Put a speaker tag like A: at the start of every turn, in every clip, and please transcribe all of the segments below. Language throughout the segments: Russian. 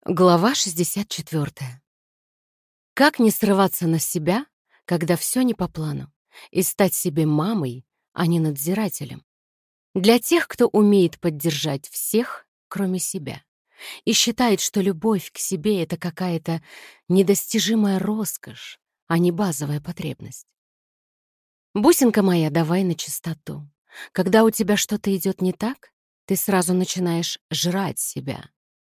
A: Глава 64. Как не срываться на себя, когда все не по плану, и стать себе мамой, а не надзирателем? Для тех, кто умеет поддержать всех, кроме себя, и считает, что любовь к себе — это какая-то недостижимая роскошь, а не базовая потребность. Бусинка моя, давай на чистоту. Когда у тебя что-то идет не так, ты сразу начинаешь жрать себя.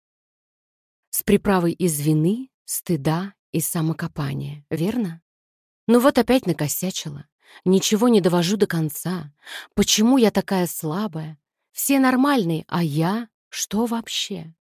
A: С приправой из вины, стыда и самокопания, верно? Ну вот опять накосячила. Ничего не довожу до конца. Почему я такая слабая? Все нормальные, а я? Что вообще?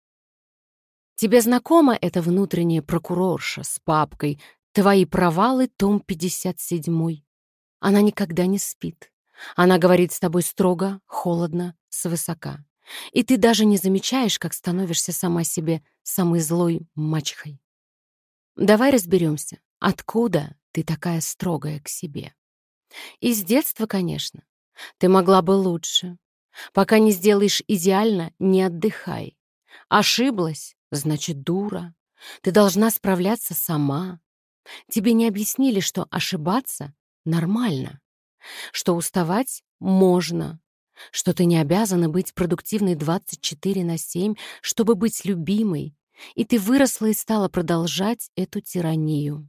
A: Тебе знакома эта внутренняя прокурорша с папкой «Твои провалы, том 57». Она никогда не спит. Она говорит с тобой строго, холодно, свысока. И ты даже не замечаешь, как становишься сама себе самой злой мачехой. Давай разберемся, откуда ты такая строгая к себе. Из детства, конечно. Ты могла бы лучше. Пока не сделаешь идеально, не отдыхай. Ошиблась, значит, дура. Ты должна справляться сама. Тебе не объяснили, что ошибаться нормально, что уставать можно, что ты не обязана быть продуктивной 24/7, чтобы быть любимой, и ты выросла и стала продолжать эту тиранию.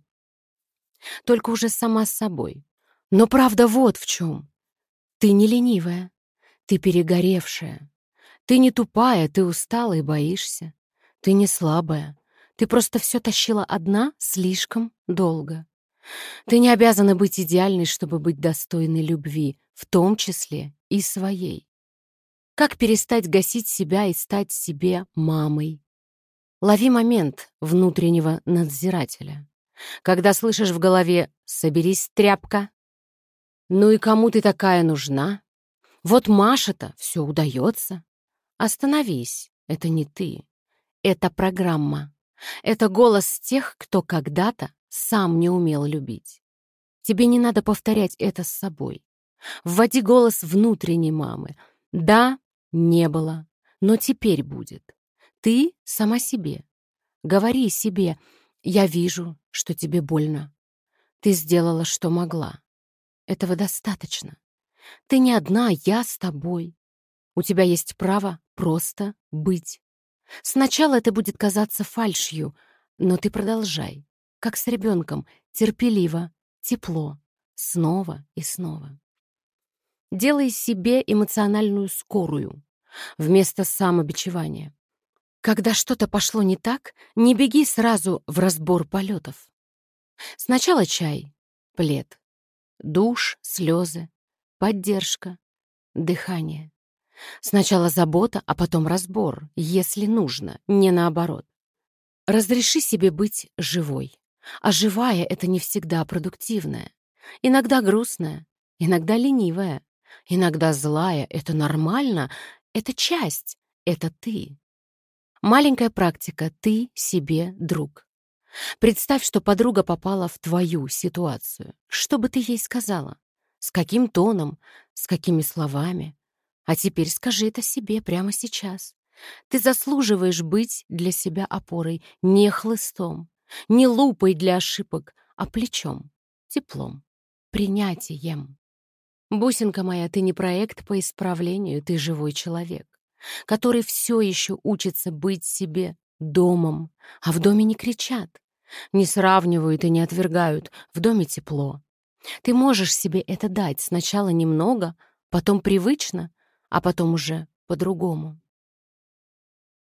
A: Только уже сама с собой. Но правда вот в чем. Ты не ленивая, ты перегоревшая. Ты не тупая, ты устала и боишься. Ты не слабая. Ты просто все тащила одна слишком долго. Ты не обязана быть идеальной, чтобы быть достойной любви, в том числе и своей. Как перестать гасить себя и стать себе мамой? Лови момент внутреннего надзирателя. Когда слышишь в голове «соберись, тряпка», «ну и кому ты такая нужна?» «Вот Маша-то все удается». Остановись, это не ты, это программа. Это голос тех, кто когда-то сам не умел любить. Тебе не надо повторять это с собой. Вводи голос внутренней мамы. Да, не было, но теперь будет. Ты сама себе. Говори себе: «Я вижу, что тебе больно. Ты сделала, что могла. Этого достаточно. Ты не одна, я с тобой. У тебя есть право просто быть». Сначала это будет казаться фальшью, но ты продолжай, как с ребенком, терпеливо, тепло, снова и снова. Делай себе эмоциональную скорую вместо самобичевания. Когда что-то пошло не так, не беги сразу в разбор полетов. Сначала чай, плед, душ, слезы, поддержка, дыхание. Сначала забота, а потом разбор, если нужно, не наоборот. Разреши себе быть живой. А живая — это не всегда продуктивная. Иногда грустная, иногда ленивая, иногда злая. Это нормально, это часть, это ты. Маленькая практика «ты себе друг». Представь, что подруга попала в твою ситуацию. Что бы ты ей сказала? С каким тоном? С какими словами? А теперь скажи это себе прямо сейчас. Ты заслуживаешь быть для себя опорой, не хлыстом, не лупой для ошибок, а плечом, теплом, принятием. Бусинка моя, ты не проект по исправлению, ты живой человек, который все еще учится быть себе домом, а в доме не кричат, не сравнивают и не отвергают, в доме тепло. Ты можешь себе это дать сначала немного, потом привычно, а потом уже по-другому.